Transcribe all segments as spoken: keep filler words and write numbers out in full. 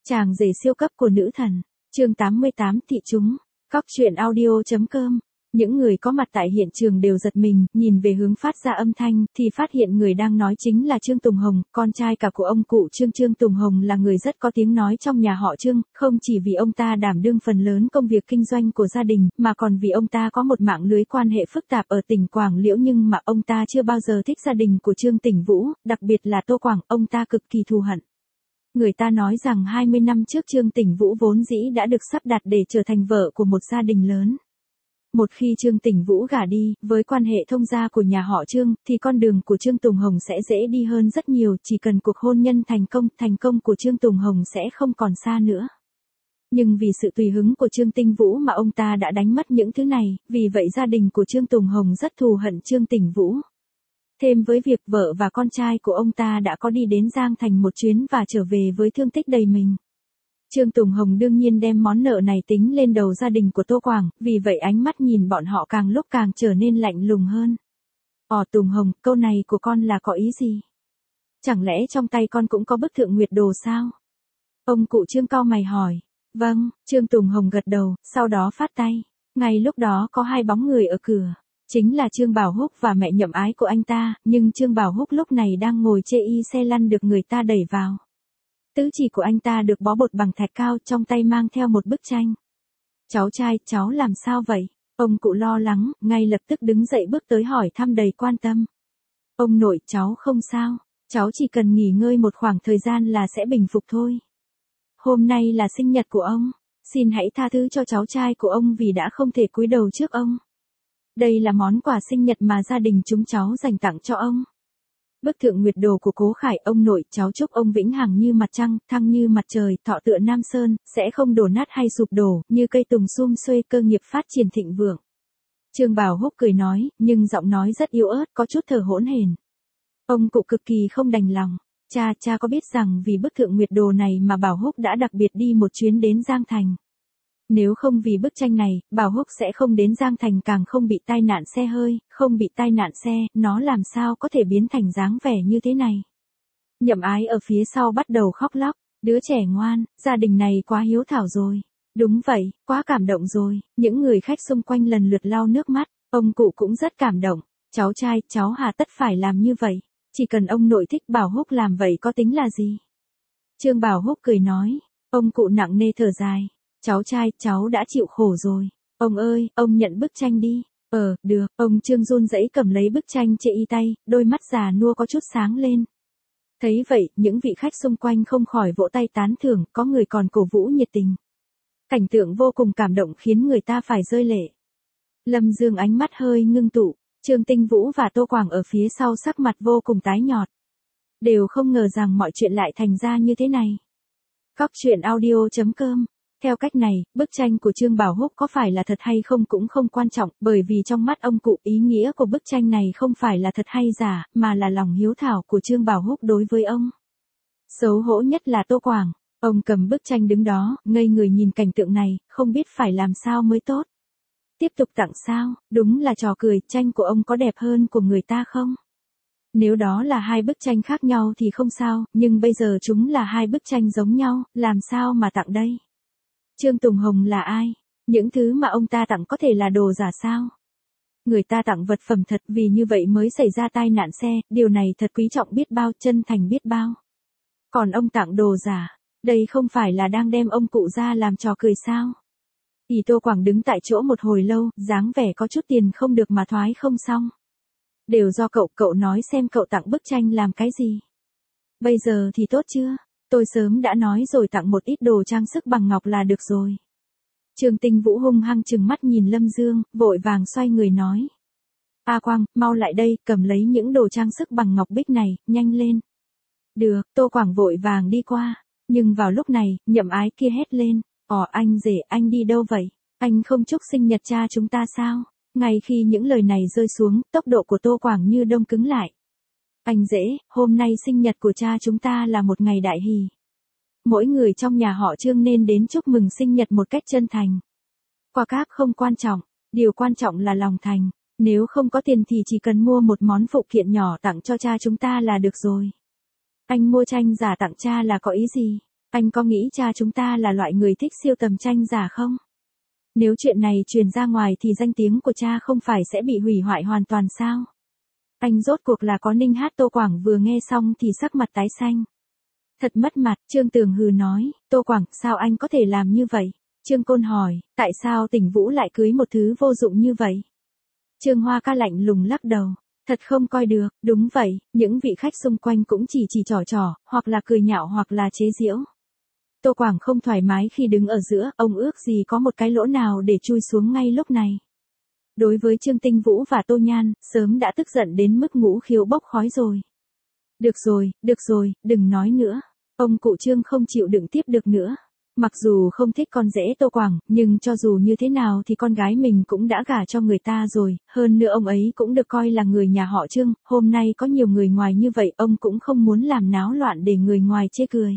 Chàng rể siêu cấp của nữ thần. Chương tám mươi tám thị chúng. Cóc truyện audio chấm com. Những người có mặt tại hiện trường đều giật mình, nhìn về hướng phát ra âm thanh, thì phát hiện người đang nói chính là Trương Tùng Hồng, con trai cả của ông cụ Trương. Trương Tùng Hồng là người rất có tiếng nói trong nhà họ Trương, không chỉ vì ông ta đảm đương phần lớn công việc kinh doanh của gia đình, mà còn vì ông ta có một mạng lưới quan hệ phức tạp ở tỉnh Quảng Liễu, nhưng mà ông ta chưa bao giờ thích gia đình của Trương Tĩnh Vũ, đặc biệt là Tô Quảng, ông ta cực kỳ thù hận. Người ta nói rằng hai mươi năm trước Trương Tĩnh Vũ vốn dĩ đã được sắp đặt để trở thành vợ của một gia đình lớn. Một khi Trương Tĩnh Vũ gả đi, với quan hệ thông gia của nhà họ Trương, thì con đường của Trương Tùng Hồng sẽ dễ đi hơn rất nhiều, chỉ cần cuộc hôn nhân thành công, thành công của Trương Tùng Hồng sẽ không còn xa nữa. Nhưng vì sự tùy hứng của Trương Tĩnh Vũ mà ông ta đã đánh mất những thứ này, vì vậy gia đình của Trương Tùng Hồng rất thù hận Trương Tĩnh Vũ. Thêm với việc vợ và con trai của ông ta đã có đi đến Giang Thành một chuyến và trở về với thương tích đầy mình. Trương Tùng Hồng đương nhiên đem món nợ này tính lên đầu gia đình của Tô Quảng, vì vậy ánh mắt nhìn bọn họ càng lúc càng trở nên lạnh lùng hơn. Ồ Tùng Hồng, câu này của con là có ý gì? Chẳng lẽ trong tay con cũng có bức Thượng Nguyệt Đồ sao? Ông cụ Trương cau mày hỏi. Vâng, Trương Tùng Hồng gật đầu, sau đó phát tay. Ngay lúc đó có hai bóng người ở cửa. Chính là Trương Bảo Húc và mẹ nhậm ái của anh ta, nhưng Trương Bảo Húc lúc này đang ngồi chê y xe lăn được người ta đẩy vào. Tứ chỉ của anh ta được bó bột bằng thạch cao, trong tay mang theo một bức tranh. Cháu trai, cháu làm sao vậy? Ông cụ lo lắng, ngay lập tức đứng dậy bước tới hỏi thăm đầy quan tâm. Ông nội, cháu không sao, cháu chỉ cần nghỉ ngơi một khoảng thời gian là sẽ bình phục thôi. Hôm nay là sinh nhật của ông, xin hãy tha thứ cho cháu trai của ông vì đã không thể cúi đầu trước ông. Đây là món quà sinh nhật mà gia đình chúng cháu dành tặng cho ông. Bức Thượng Nguyệt Đồ của Cố Khải, ông nội, cháu chúc ông vĩnh hằng như mặt trăng, thăng như mặt trời, thọ tựa Nam Sơn, sẽ không đổ nát hay sụp đổ, như cây tùng sum xuê, cơ nghiệp phát triển thịnh vượng. Trương Bảo Húc cười nói, nhưng giọng nói rất yếu ớt, có chút thở hỗn hển. Ông cụ cực kỳ không đành lòng. Cha, cha có biết rằng vì bức Thượng Nguyệt Đồ này mà Bảo Húc đã đặc biệt đi một chuyến đến Giang Thành. Nếu không vì bức tranh này, Bảo Húc sẽ không đến Giang Thành, càng không bị tai nạn xe hơi, không bị tai nạn xe, nó làm sao có thể biến thành dáng vẻ như thế này. Nhậm ái ở phía sau bắt đầu khóc lóc, đứa trẻ ngoan, gia đình này quá hiếu thảo rồi. Đúng vậy, quá cảm động rồi, những người khách xung quanh lần lượt lau nước mắt, ông cụ cũng rất cảm động. Cháu trai, cháu hà tất phải làm như vậy, chỉ cần ông nội thích Bảo Húc làm vậy có tính là gì. Trương Bảo Húc cười nói, ông cụ nặng nề thở dài. Cháu trai, cháu đã chịu khổ rồi. Ông ơi, ông nhận bức tranh đi. Ờ, được, ông Trương run rẩy cầm lấy bức tranh chê y tay, đôi mắt già nua có chút sáng lên. Thấy vậy, những vị khách xung quanh không khỏi vỗ tay tán thưởng, có người còn cổ vũ nhiệt tình. Cảnh tượng vô cùng cảm động khiến người ta phải rơi lệ. Lâm Dương ánh mắt hơi ngưng tụ, Trương Tĩnh Vũ và Tô Quảng ở phía sau sắc mặt vô cùng tái nhợt. Đều không ngờ rằng mọi chuyện lại thành ra như thế này. Cóc truyện audio chấm com. Theo cách này, bức tranh của Trương Bảo Húc có phải là thật hay không cũng không quan trọng, bởi vì trong mắt ông cụ, ý nghĩa của bức tranh này không phải là thật hay giả, mà là lòng hiếu thảo của Trương Bảo Húc đối với ông. Xấu hổ nhất là Tô Quảng, ông cầm bức tranh đứng đó, ngây người nhìn cảnh tượng này, không biết phải làm sao mới tốt. Tiếp tục tặng sao, đúng là trò cười, tranh của ông có đẹp hơn của người ta không? Nếu đó là hai bức tranh khác nhau thì không sao, nhưng bây giờ chúng là hai bức tranh giống nhau, làm sao mà tặng đây? Trương Tùng Hồng là ai? Những thứ mà ông ta tặng có thể là đồ giả sao? Người ta tặng vật phẩm thật, vì như vậy mới xảy ra tai nạn xe, điều này thật quý trọng biết bao, chân thành biết bao. Còn ông tặng đồ giả, đây không phải là đang đem ông cụ ra làm trò cười sao? Thì Tô Quảng đứng tại chỗ một hồi lâu, dáng vẻ có chút tiền không được mà thoái không xong. Đều do cậu, cậu nói xem cậu tặng bức tranh làm cái gì? Bây giờ thì tốt chưa? Tôi sớm đã nói rồi, tặng một ít đồ trang sức bằng ngọc là được rồi. Trương Tĩnh Vũ hung hăng trừng mắt nhìn Lâm Dương, vội vàng xoay người nói. A Quang, mau lại đây, cầm lấy những đồ trang sức bằng ngọc bích này, nhanh lên. Được, Tô Quảng vội vàng đi qua. Nhưng vào lúc này, nhậm ái kia hét lên. Ồ anh rể, anh đi đâu vậy? Anh không chúc sinh nhật cha chúng ta sao? Ngay khi những lời này rơi xuống, tốc độ của Tô Quảng như đông cứng lại. Anh rể, hôm nay sinh nhật của cha chúng ta là một ngày đại hỷ. Mỗi người trong nhà họ Trương nên đến chúc mừng sinh nhật một cách chân thành. Quà cáp không quan trọng, điều quan trọng là lòng thành. Nếu không có tiền thì chỉ cần mua một món phụ kiện nhỏ tặng cho cha chúng ta là được rồi. Anh mua tranh giả tặng cha là có ý gì? Anh có nghĩ cha chúng ta là loại người thích siêu tầm tranh giả không? Nếu chuyện này truyền ra ngoài thì danh tiếng của cha không phải sẽ bị hủy hoại hoàn toàn sao? Anh rốt cuộc là có ninh hát. Tô Quảng vừa nghe xong thì sắc mặt tái xanh. Thật mất mặt, Trương Tường hừ nói, Tô Quảng, sao anh có thể làm như vậy? Trương Côn hỏi, tại sao Tỉnh Vũ lại cưới một thứ vô dụng như vậy? Trương Hoa Ca lạnh lùng lắc đầu, thật không coi được, đúng vậy, những vị khách xung quanh cũng chỉ chỉ trò trò, hoặc là cười nhạo hoặc là chế giễu. Tô Quảng không thoải mái khi đứng ở giữa, ông ước gì có một cái lỗ nào để chui xuống ngay lúc này. Đối với Trương Tinh Vũ và Tô Nhan, sớm đã tức giận đến mức ngũ khiếu bốc khói rồi. Được rồi, được rồi, đừng nói nữa. Ông cụ Trương không chịu đựng tiếp được nữa. Mặc dù không thích con rể Tô Quảng, nhưng cho dù như thế nào thì con gái mình cũng đã gả cho người ta rồi, hơn nữa ông ấy cũng được coi là người nhà họ Trương, hôm nay có nhiều người ngoài như vậy ông cũng không muốn làm náo loạn để người ngoài chê cười.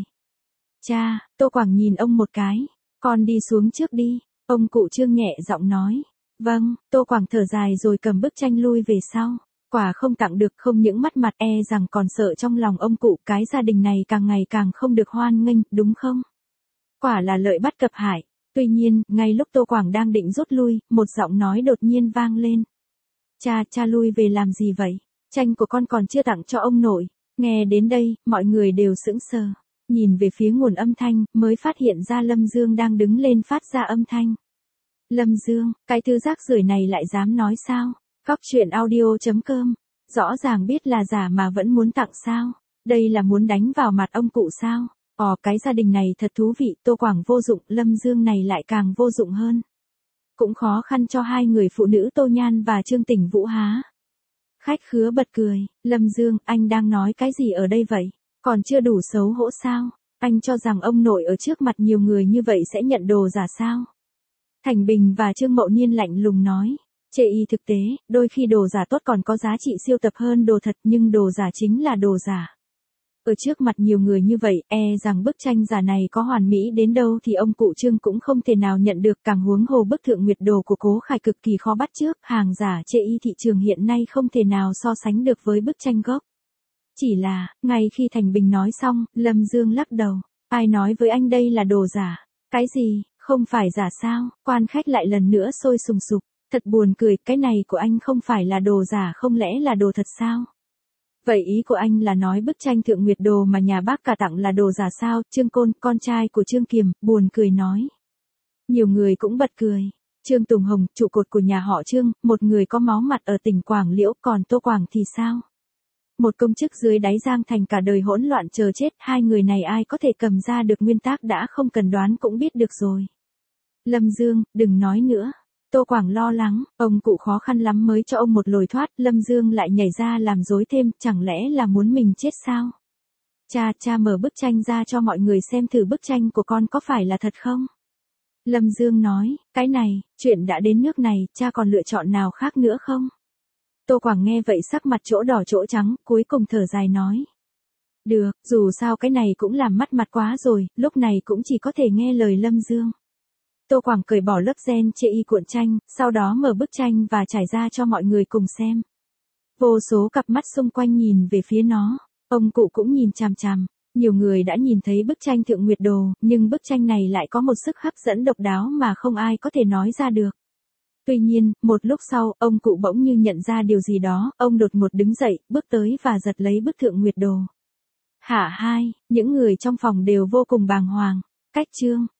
Cha, Tô Quảng nhìn ông một cái, con đi xuống trước đi, ông cụ Trương nhẹ giọng nói. Vâng, Tô Quảng thở dài rồi cầm bức tranh lui về sau. Quả không tặng được, không những mất mặt e rằng còn sợ trong lòng ông cụ, cái gia đình này càng ngày càng không được hoan nghênh, đúng không? Quả là lợi bắt cập hại. Tuy nhiên, ngay lúc Tô Quảng đang định rút lui, một giọng nói đột nhiên vang lên. Cha, cha lui về làm gì vậy? Tranh của con còn chưa tặng cho ông nội. Nghe đến đây, mọi người đều sững sờ. Nhìn về phía nguồn âm thanh, mới phát hiện ra Lâm Dương đang đứng lên phát ra âm thanh. Lâm Dương, cái thứ rác rưởi này lại dám nói sao? Cóc truyện audio chấm com. Rõ ràng biết là giả mà vẫn muốn tặng sao? Đây là muốn đánh vào mặt ông cụ sao? Ồ, cái gia đình này thật thú vị, Tô Quảng vô dụng, Lâm Dương này lại càng vô dụng hơn. Cũng khó khăn cho hai người phụ nữ Tô Nhan và Trương Tỉnh Vũ há. Khách khứa bật cười, Lâm Dương, anh đang nói cái gì ở đây vậy? Còn chưa đủ xấu hổ sao? Anh cho rằng ông nội ở trước mặt nhiều người như vậy sẽ nhận đồ giả sao? Thành Bình và Trương Mậu Niên lạnh lùng nói. Chê y thực tế, đôi khi đồ giả tốt còn có giá trị siêu tập hơn đồ thật, nhưng đồ giả chính là đồ giả. Ở trước mặt nhiều người như vậy, e rằng bức tranh giả này có hoàn mỹ đến đâu thì ông cụ Trương cũng không thể nào nhận được, càng huống hồ bức Thượng Nguyệt Đồ của Cố Khải cực kỳ khó bắt chước, hàng giả chê y thị trường hiện nay không thể nào so sánh được với bức tranh gốc. Chỉ là, ngay khi Thành Bình nói xong, Lâm Dương lắc đầu, ai nói với anh đây là đồ giả? Cái gì, không phải giả sao? Quan khách lại lần nữa sôi sùng sục. Thật buồn cười, cái này của anh không phải là đồ giả, không lẽ là đồ thật sao? Vậy ý của anh là nói bức tranh Thượng Nguyệt Đồ mà nhà bác cả tặng là đồ giả sao? Trương Côn, con trai của Trương Kiềm, buồn cười nói. Nhiều người cũng bật cười. Trương Tùng Hồng, trụ cột của nhà họ Trương, một người có máu mặt ở tỉnh Quảng Liễu, còn Tô Quảng thì sao? Một công chức dưới đáy Giang Thành cả đời hỗn loạn chờ chết, hai người này ai có thể cầm ra được nguyên tắc đã không cần đoán cũng biết được rồi. Lâm Dương, đừng nói nữa. Tô Quảng lo lắng, ông cụ khó khăn lắm mới cho ông một lối thoát, Lâm Dương lại nhảy ra làm rối thêm, chẳng lẽ là muốn mình chết sao? Cha, cha mở bức tranh ra cho mọi người xem thử bức tranh của con có phải là thật không? Lâm Dương nói, cái này, chuyện đã đến nước này, cha còn lựa chọn nào khác nữa không? Tô Quảng nghe vậy sắc mặt chỗ đỏ chỗ trắng, cuối cùng thở dài nói. Được, dù sao cái này cũng làm mất mặt quá rồi, lúc này cũng chỉ có thể nghe lời Lâm Dương. Tô Quảng cởi bỏ lớp gen chê y cuộn tranh, sau đó mở bức tranh và trải ra cho mọi người cùng xem. Vô số cặp mắt xung quanh nhìn về phía nó, ông cụ cũng nhìn chằm chằm, nhiều người đã nhìn thấy bức tranh Thượng Nguyệt Đồ, nhưng bức tranh này lại có một sức hấp dẫn độc đáo mà không ai có thể nói ra được. Tuy nhiên, một lúc sau, ông cụ bỗng như nhận ra điều gì đó, ông đột ngột đứng dậy, bước tới và giật lấy bức Thượng Nguyệt Đồ. Hả hai, những người trong phòng đều vô cùng bàng hoàng, cách Trương.